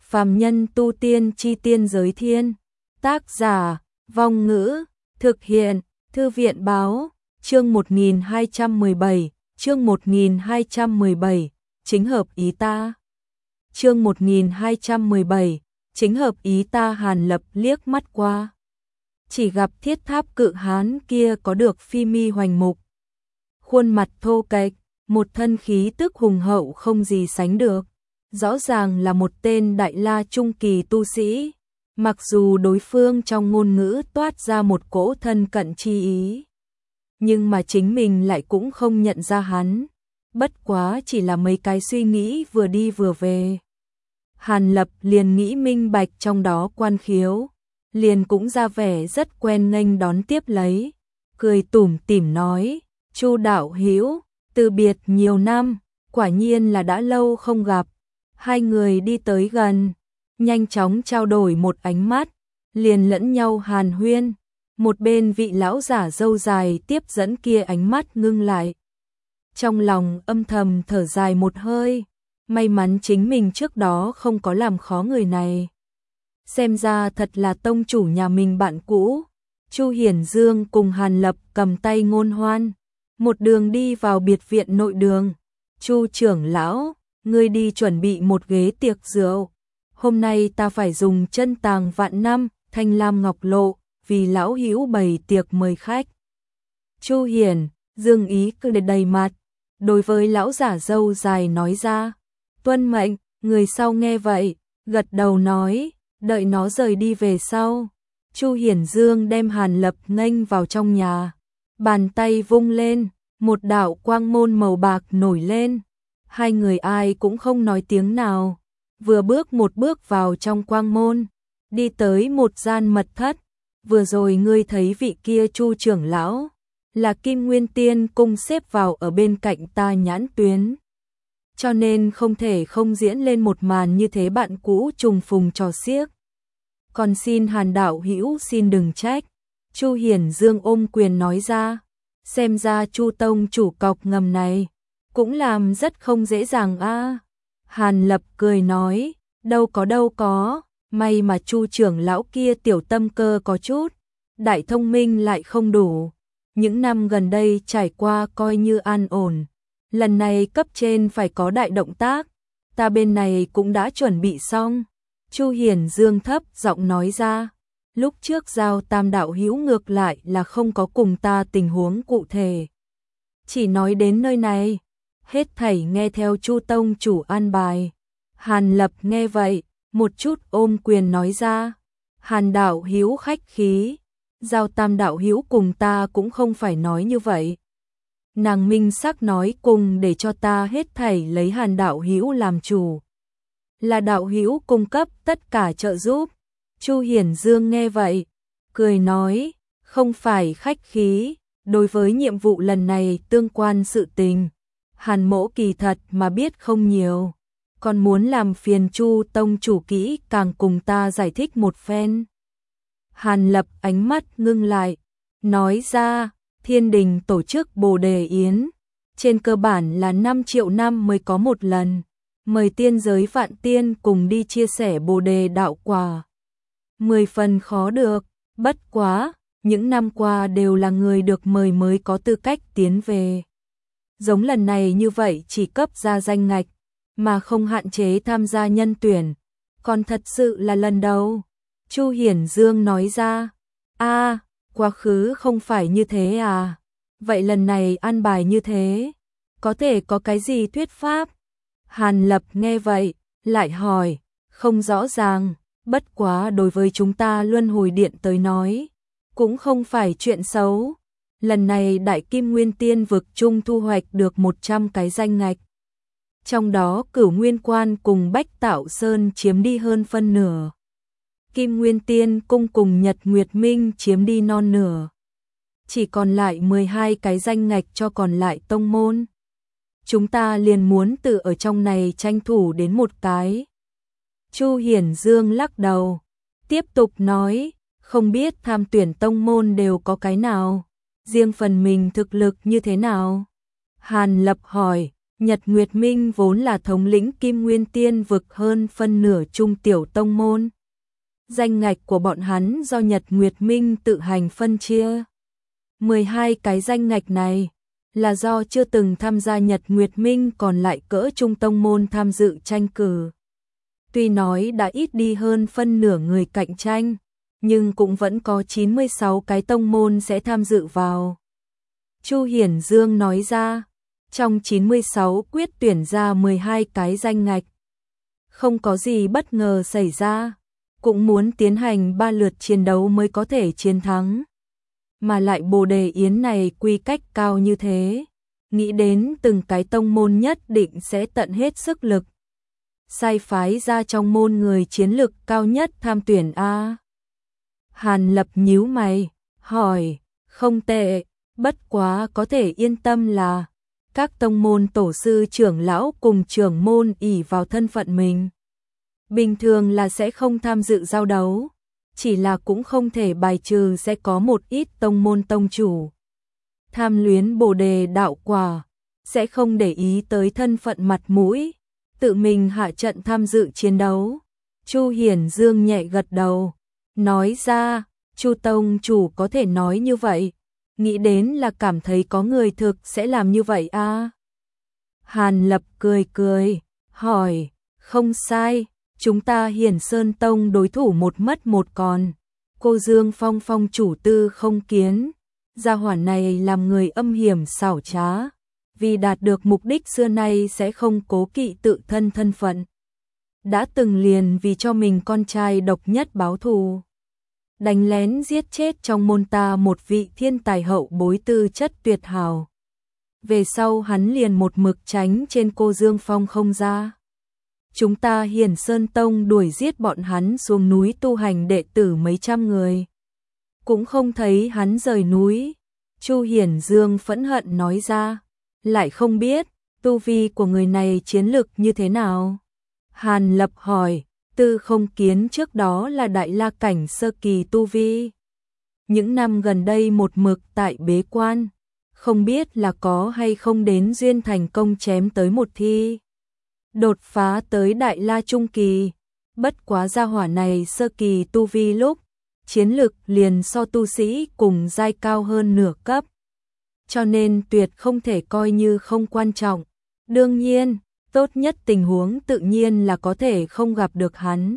Phàm nhân tu tiên chi tiên giới thiên. Tác giả, Vong Ngữ, thực hiện, Thư viện báo, chương 1217, chương 1217, chính hợp ý ta. Chương 1217, chính hợp ý ta. Hàn Lập liếc mắt qua. Chỉ gặp thiết tháp cự hán kia có được phi mi hoành mục. Khuôn mặt thô kệch, một thân khí tức hùng hậu không gì sánh được. Rõ ràng là một tên đại la trung kỳ tu sĩ. Mặc dù đối phương trong ngôn ngữ toát ra một cỗ thân cận chi ý, nhưng mà chính mình lại cũng không nhận ra hắn. Bất quá chỉ là mấy cái suy nghĩ vừa đi vừa về. Hàn Lập liền nghĩ minh bạch trong đó quan khiếu, liền cũng ra vẻ rất quen nghênh đón tiếp lấy, cười tủm tỉm nói: "Chu đạo hữu, từ biệt nhiều năm, quả nhiên là đã lâu không gặp." Hai người đi tới gần, nhanh chóng trao đổi một ánh mắt, liền lẫn nhau hàn huyên. Một bên vị lão giả râu dài tiếp dẫn kia ánh mắt ngưng lại. Trong lòng âm thầm thở dài một hơi, may mắn chính mình trước đó không có làm khó người này. Xem ra thật là tông chủ nhà mình bạn cũ. Chu Hiển Dương cùng Hàn Lập cầm tay ngôn hoan, một đường đi vào biệt viện nội đường. "Chu trưởng lão, ngươi đi chuẩn bị một ghế tiệc rượu. Hôm nay ta phải dùng chân tàng vạn năm, thanh lam ngọc lộ, vì lão hữu bày tiệc mời khách." Chu Hiển Dương ý cười đầy mặt, đối với lão giả râu dài nói ra: "Tuân mệnh." Người sau nghe vậy, gật đầu nói: "Đợi nó rời đi về sau." Chu Hiển Dương đem Hàn Lập nghênh vào trong nhà, bàn tay vung lên, một đạo quang môn màu bạc nổi lên. Hai người ai cũng không nói tiếng nào, vừa bước một bước vào trong quang môn, đi tới một gian mật thất. "Vừa rồi ngươi thấy vị kia Chu trưởng lão, là Kim Nguyên Tiên cung xếp vào ở bên cạnh ta nhãn tuyến, cho nên không thể không diễn lên một màn như thế bạn cũ trùng phùng trò xiếc. Còn xin Hàn đạo hữu xin đừng trách." Chu Hiển Dương ôm quyền nói ra. Xem ra Chu tông chủ cọc ngầm này cũng làm rất không dễ dàng a. Hàn Lập cười nói: đâu có, may mà Chu trưởng lão kia tiểu tâm cơ có chút, đại thông minh lại không đủ. Những năm gần đây trải qua coi như an ổn, lần này cấp trên phải có đại động tác, ta bên này cũng đã chuẩn bị xong. Chu Hiển Dương thấp giọng nói ra. Lúc trước giao Tam đạo hữu ngược lại là không có cùng ta tình huống cụ thể, chỉ nói đến nơi này, hết thảy nghe theo Chu tông chủ an bài. Hàn Lập nghe vậy, một chút ôm quyền nói ra: "Hàn đạo hữu khách khí, giao Tam đạo hữu cùng ta cũng không phải nói như vậy. Nàng minh sắc nói cùng để cho ta hết thảy lấy Hàn đạo hữu làm chủ, là đạo hữu cung cấp tất cả trợ giúp." Chu Hiển Dương nghe vậy, cười nói: "Không phải khách khí, đối với nhiệm vụ lần này tương quan sự tình, Hàn mỗ kỳ thật mà biết không nhiều, còn muốn làm phiền Chu tông chủ kỹ càng cùng ta giải thích một phen." Hàn Lập ánh mắt ngưng lại, nói ra: "Thiên đình tổ chức Bồ Đề Yến, trên cơ bản là 5 triệu năm mới có một lần, mời tiên giới vạn tiên cùng đi chia sẻ Bồ Đề đạo quả. 10 phần khó được, bất quá, những năm qua đều là người được mời mới có tư cách tiến về. Giống lần này như vậy chỉ cấp ra danh ngạch, mà không hạn chế tham gia nhân tuyển, còn thật sự là lần đầu." Chu Hiển Dương nói ra. "A, quá khứ không phải như thế à? Vậy lần này an bài như thế, có thể có cái gì thuyết pháp?" Hàn Lập nghe vậy, lại hỏi: "Không rõ ràng, bất quá đối với chúng ta Luân Hồi Điện tới nói, cũng không phải chuyện xấu. Lần này Đại Kim Nguyên Tiên vực chung thu hoạch được 100 cái danh ngạch, trong đó Cửu Nguyên Quan cùng Bách Tạo Sơn chiếm đi hơn phân nửa, Kim Nguyên Tiên cung cùng Nhật Nguyệt Minh chiếm đi non nửa, chỉ còn lại 12 cái danh ngạch cho còn lại tông môn. Chúng ta liền muốn tự ở trong này tranh thủ đến một cái." Chu Hiển Dương lắc đầu, tiếp tục nói: "Không biết tham tuyển tông môn đều có cái nào, riêng phần mình thực lực như thế nào?" Hàn Lập hỏi: Nhật Nguyệt Minh vốn là thống lĩnh Kim Nguyên Tiên vực hơn phân nửa trung tiểu tông môn. Danh ngạch của bọn hắn do Nhật Nguyệt Minh tự hành phân chia. 12 cái danh ngạch này là do chưa từng tham gia Nhật Nguyệt Minh còn lại cỡ trung tông môn tham dự tranh cử. Tuy nói đã ít đi hơn phân nửa người cạnh tranh, nhưng cũng vẫn có 96 cái tông môn sẽ tham dự vào. Chu Hiển Dương nói ra, trong 96 quyết tuyển ra 12 cái danh ngạch. Không có gì bất ngờ xảy ra, cũng muốn tiến hành 3 lượt chiến đấu mới có thể chiến thắng. Mà lại Bồ Đề Yến này quy cách cao như thế, nghĩ đến từng cái tông môn nhất định sẽ tận hết sức lực. Sai phái ra trong môn người chiến lực cao nhất tham tuyển A. Hàn Lập nhíu mày, hỏi, không tệ, bất quá có thể yên tâm là các tông môn tổ sư trưởng lão cùng trưởng môn ỷ vào thân phận mình. Bình thường là sẽ không tham dự giao đấu, chỉ là cũng không thể bài trừ sẽ có một ít tông môn tông chủ tham luyến Bồ Đề đạo quả, sẽ không để ý tới thân phận mặt mũi, tự mình hạ trận tham dự chiến đấu. Chu Hiển Dương nhẹ gật đầu, nói ra, Chu tông chủ có thể nói như vậy, nghĩ đến là cảm thấy có người thực sẽ làm như vậy a. Hàn Lập cười cười, hỏi, không sai, chúng ta Hiển Sơn Tông đối thủ một mất một còn. Cô Dương Phong Phong chủ tư không kiến, gia hỏa này làm người âm hiểm xảo trá, vì đạt được mục đích xưa nay sẽ không cố kỵ tự thân thân phận. Đã từng liền vì cho mình con trai độc nhất báo thù, đánh lén giết chết trong môn ta một vị thiên tài hậu bối tư chất tuyệt hảo. Về sau hắn liền một mực tránh trên cô Dương Phong không ra. Chúng ta Hiển Sơn Tông đuổi giết bọn hắn xuống núi tu hành đệ tử mấy trăm người, cũng không thấy hắn rời núi. Chu Hiển Dương phẫn hận nói ra, lại không biết tu vi của người này chiến lực như thế nào. Hàn Lập hỏi, Tư không kiến trước đó là đại la cảnh sơ kỳ tu vi, những năm gần đây một mực tại bế quan, không biết là có hay không đến duyên thành công chém tới một thi, đột phá tới đại la trung kỳ. Bất quá gia hỏa này sơ kỳ tu vi lúc chiến lực liền so tu sĩ cùng giai cao hơn nửa cấp, cho nên tuyệt không thể coi như không quan trọng. Đương nhiên, tốt nhất tình huống tự nhiên là có thể không gặp được hắn.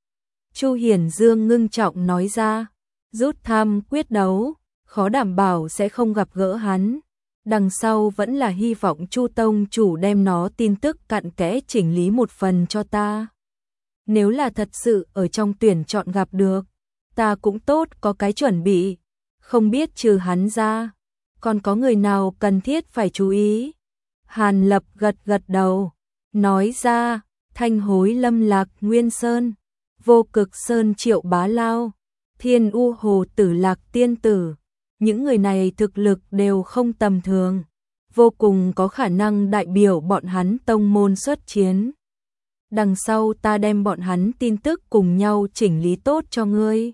Chu Hiển Dương ngưng trọng nói ra, rút thăm quyết đấu, khó đảm bảo sẽ không gặp gỡ hắn. Đằng sau vẫn là hy vọng Chu tông chủ đem nó tin tức cặn kẽ chỉnh lý một phần cho ta. Nếu là thật sự ở trong tuyển chọn gặp được, ta cũng tốt có cái chuẩn bị. Không biết trừ hắn ra, còn có người nào cần thiết phải chú ý. Hàn Lập gật gật đầu, nói ra, Thanh Hối Lâm Lạc Nguyên Sơn, Vô Cực Sơn Triệu Bá Lao, Thiên U Hồ Tử Lạc Tiên Tử. Những người này thực lực đều không tầm thường, vô cùng có khả năng đại biểu bọn hắn tông môn xuất chiến. Đằng sau ta đem bọn hắn tin tức cùng nhau chỉnh lý tốt cho ngươi.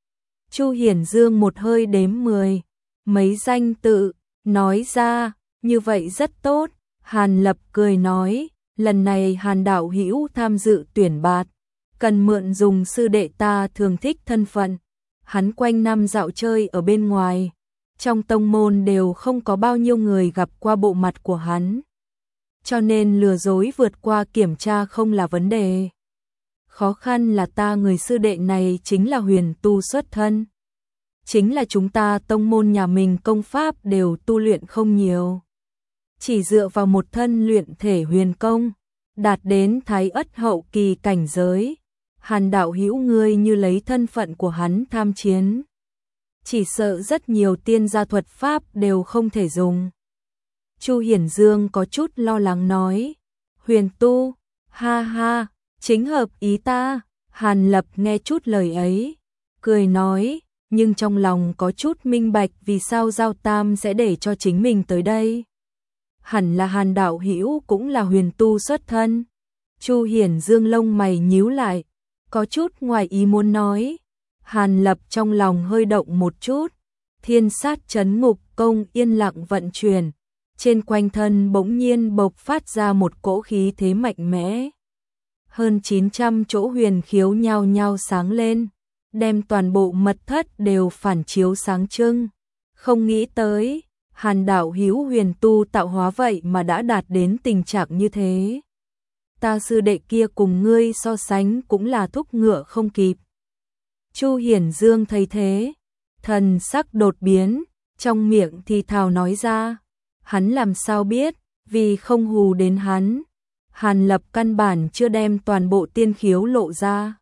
Chu Hiển Dương một hơi đếm 10, mấy danh tự, nói ra, như vậy rất tốt. Hàn Lập cười nói, lần này Hàn đạo hữu tham dự tuyển bạt, cần mượn dùng sư đệ ta thường thích thân phận. Hắn quanh năm dạo chơi ở bên ngoài, trong tông môn đều không có bao nhiêu người gặp qua bộ mặt của hắn, cho nên lừa dối vượt qua kiểm tra không là vấn đề. Khó khăn là ta người sư đệ này chính là huyền tu xuất thân, chính là chúng ta tông môn nhà mình công pháp đều tu luyện không nhiều, chỉ dựa vào một thân luyện thể huyền công, đạt đến thái ất hậu kỳ cảnh giới. Hàn đạo hữu ngươi như lấy thân phận của hắn tham chiến, chỉ sợ rất nhiều tiên gia thuật pháp đều không thể dùng. Chu Hiển Dương có chút lo lắng nói, huyền tu, ha ha, chính hợp ý ta. Hàn Lập nghe chút lời ấy, cười nói, nhưng trong lòng có chút minh bạch vì sao Giao Tam sẽ để cho chính mình tới đây. Hẳn là Hàn đạo hữu cũng là huyền tu xuất thân. Chu Hiển Dương lông mày nhíu lại, có chút ngoài ý muốn nói. Hàn Lập trong lòng hơi động một chút, thiên sát chấn ngục công yên lặng vận chuyển, trên quanh thân bỗng nhiên bộc phát ra một cỗ khí thế mạnh mẽ. Hơn 900 chỗ huyền khiếu nhao nhao sáng lên, đem toàn bộ mật thất đều phản chiếu sáng trưng. Không nghĩ tới, Hàn đạo hữu huyền tu tạo hóa vậy mà đã đạt đến tình trạng như thế. Ta sư đệ kia cùng ngươi so sánh cũng là thúc ngựa không kịp. Chu Hiển Dương thấy thế, thần sắc đột biến, trong miệng thì thào nói ra. Hắn làm sao biết, vì không hù đến hắn. Hàn Lập căn bản chưa đem toàn bộ tiên khiếu lộ ra.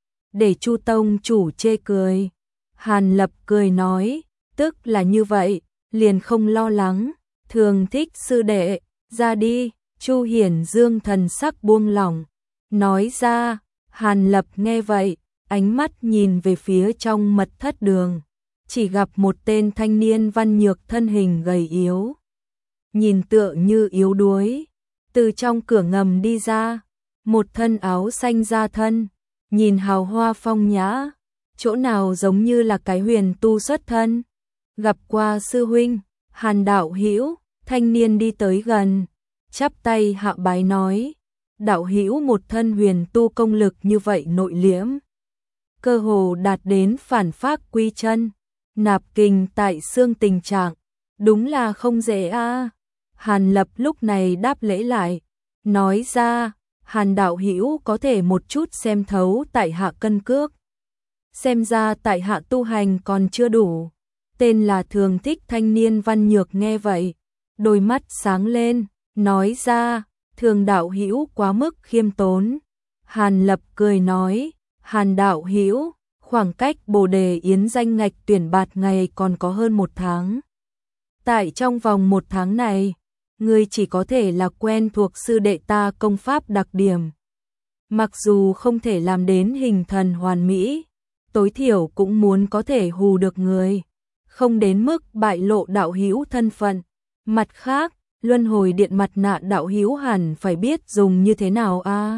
Để Chu tông chủ chê cười. Hàn Lập cười nói, tức là như vậy, liền không lo lắng. Thường Thích sư đệ, ra đi. Chu Hiển Dương thần sắc buông lỏng, nói ra. Hàn Lập nghe vậy, ánh mắt nhìn về phía trong mật thất đường, chỉ gặp một tên thanh niên văn nhược thân hình gầy yếu, nhìn tựa như yếu đuối, từ trong cửa ngầm đi ra, một thân áo xanh da thân, nhìn hào hoa phong nhã, chỗ nào giống như là cái huyền tu xuất thân. Gặp qua sư huynh. Hàn đạo hữu. Thanh niên đi tới gần, chắp tay hạ bái nói, đạo hữu một thân huyền tu công lực như vậy nội liễm, cơ hồ đạt đến phản phác quy chân, nạp kình tại xương tình trạng, đúng là không dễ a. Hàn Lập lúc này đáp lễ lại, nói ra, Hàn đạo hữu có thể một chút xem thấu tại hạ cân cước. Xem ra tại hạ tu hành còn chưa đủ. Tên là Thường Thích thanh niên văn nhược nghe vậy, đôi mắt sáng lên, nói ra, Thường đạo hữu quá mức khiêm tốn. Hàn Lập cười nói, Hàn đạo hữu, khoảng cách Bồ Đề Yến danh ngạch tuyển bạt ngày còn có hơn 1 tháng. Tại trong vòng 1 tháng này, ngươi chỉ có thể là quen thuộc sư đệ ta công pháp đặc điểm. Mặc dù không thể làm đến hình thần hoàn mỹ, tối thiểu cũng muốn có thể hù được người, không đến mức bại lộ đạo hữu thân phận. Mặt khác, luân hồi điện mặt nạ đạo hữu hẳn phải biết dùng như thế nào a?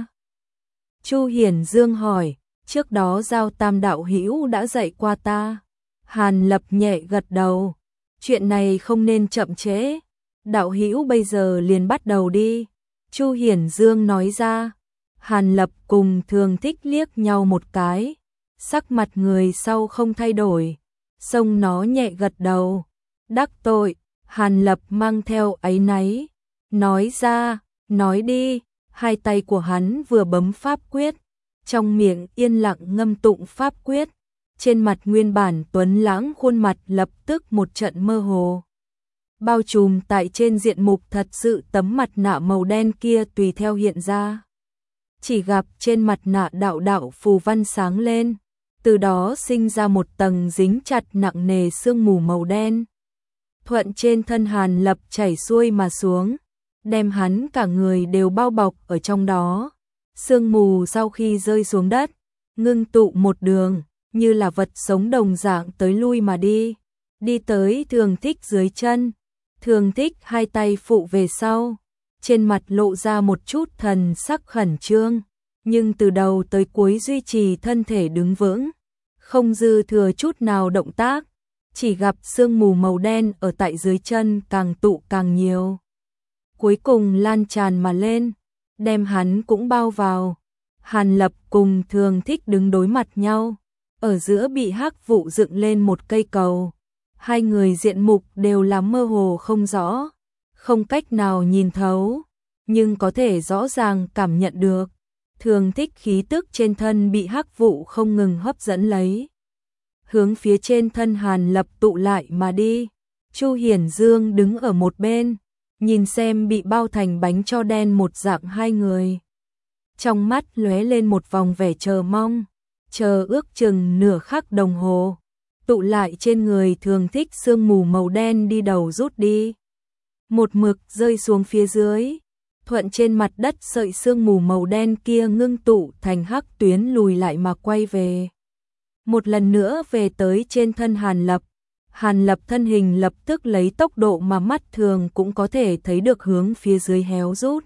Chu Hiển Dương hỏi, trước đó Giao Tam đạo hữu đã dạy qua ta. Hàn Lập nhẹ gật đầu, chuyện này không nên chậm trễ, đạo hữu bây giờ liền bắt đầu đi. Chu Hiển Dương nói ra. Hàn Lập cùng Thường Thích liếc nhau một cái, sắc mặt người sau không thay đổi, xông nó nhẹ gật đầu. Đắc tội. Hàn Lập mang theo áy náy, nói ra, nói đi. Hai tay của hắn vừa bấm pháp quyết, trong miệng yên lặng ngâm tụng pháp quyết, trên mặt nguyên bản tuấn lãng khuôn mặt lập tức một trận mơ hồ. Bao trùm tại trên diện mục thật sự tấm mặt nạ màu đen kia tùy theo hiện ra. Chỉ gặp trên mặt nạ đạo đạo phù văn sáng lên, từ đó sinh ra một tầng dính chặt nặng nề sương mù màu đen. Thuận trên thân Hàn Lập chảy xuôi mà xuống, đem hắn cả người đều bao bọc ở trong đó. Sương mù sau khi rơi xuống đất, ngưng tụ một đường, như là vật sống đồng dạng tới lui mà đi. Đi tới Thường Thích dưới chân. Thường Thích hai tay phụ về sau, trên mặt lộ ra một chút thần sắc khẩn trương, nhưng từ đầu tới cuối duy trì thân thể đứng vững, không dư thừa chút nào động tác. Chỉ gặp sương mù màu đen ở tại dưới chân càng tụ càng nhiều, cuối cùng lan tràn mà lên, đem hắn cũng bao vào. Hàn Lập cùng Thường Thích đứng đối mặt nhau, ở giữa bị hắc vụ dựng lên một cây cầu. Hai người diện mục đều là mơ hồ không rõ, không cách nào nhìn thấu, nhưng có thể rõ ràng cảm nhận được. Thường Thích khí tức trên thân bị hắc vụ không ngừng hấp dẫn lấy, hướng phía trên thân Hàn Lập tụ lại mà đi. Chu Hiển Dương đứng ở một bên, nhìn xem bị bao thành bánh tro đen một dạng hai người. Trong mắt lóe lên một vòng vẻ chờ mong, chờ ước chừng nửa khắc đồng hồ, tụ lại trên người Thường Thích sương mù màu đen đi đầu rút đi. Một mực rơi xuống phía dưới, thuận trên mặt đất sợi sương mù màu đen kia ngưng tụ thành hắc tuyến lùi lại mà quay về. Một lần nữa về tới trên thân Hàn Lập. Hàn Lập thân hình lập tức lấy tốc độ mà mắt thường cũng có thể thấy được hướng phía dưới héo rút,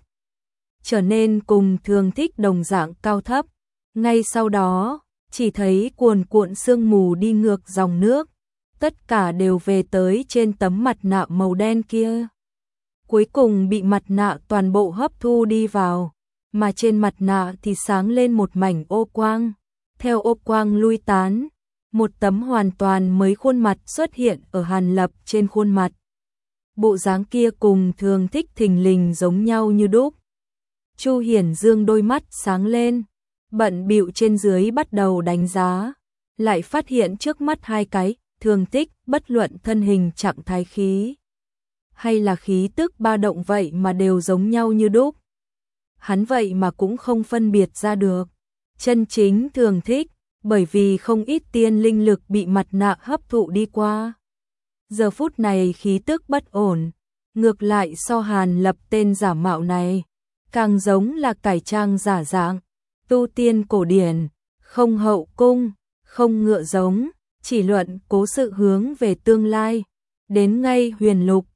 trở nên cùng Thường Thích đồng dạng cao thấp. Ngay sau đó, chỉ thấy cuồn cuộn sương mù đi ngược dòng nước, tất cả đều về tới trên tấm mặt nạ màu đen kia. cuối cùng bị mặt nạ toàn bộ hấp thu đi vào, mà trên mặt nạ thì sáng lên một mảnh ô quang. Theo ô quang lui tán, một tấm hoàn toàn mới khuôn mặt xuất hiện ở Hàn Lập trên khuôn mặt. Bộ dáng kia cùng Thường Thích thình lình giống nhau như đúc. Chu Hiển Dương đôi mắt sáng lên, bận bịu trên dưới bắt đầu đánh giá, lại phát hiện trước mắt hai cái Thường Thích, bất luận thân hình trạng thái khí hay là khí tức ba động vậy mà đều giống nhau như đúc. Hắn vậy mà cũng không phân biệt ra được. Chân chính Thường Thích, bởi vì không ít tiên linh lực bị mặt nạ hấp thụ đi qua. Giờ phút này khí tức bất ổn, ngược lại so Hàn Lập tên giả mạo này, càng giống là cải trang giả dạng, tu tiên cổ điển, không hậu cung, không ngựa giống, chỉ luận cố sự hướng về tương lai. Đến ngay huyền lục,